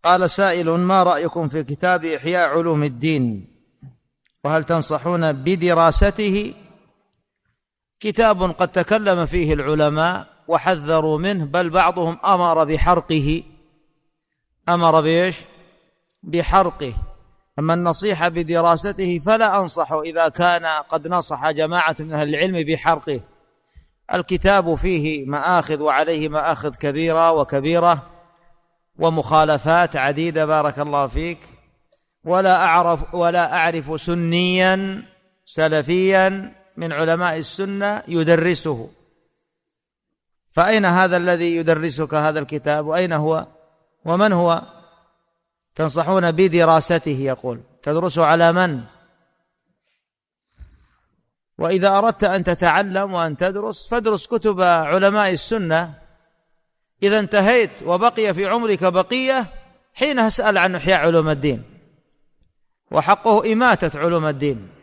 قال سائل: ما رأيكم في كتاب إحياء علوم الدين، وهل تنصحون بدراسته؟ كتاب قد تكلم فيه العلماء وحذروا منه، بل بعضهم أمر بحرقه. أمر بإيش؟ بحرقه. أما النصيحة بدراسته فلا أنصح إذا كان قد نصح جماعة من أهل العلم بحرقه. الكتاب فيه مآخذ وعليه مآخذ كبيرة وكبيرة ومخالفات عديدة، بارك الله فيك، ولا أعرف سنيا سلفيا من علماء السنة يدرسه. فأين هذا الذي يدرسك هذا الكتاب؟ وأين هو ومن هو؟ تنصحون بدراسته، يقول تدرسه على من؟ وإذا أردت أن تتعلم وأن تدرس فادرس كتب علماء السنة. إذا انتهيت وبقي في عمرك بقية، حين اسأل عن إحياء علوم الدين، وحقه إماتة علوم الدين.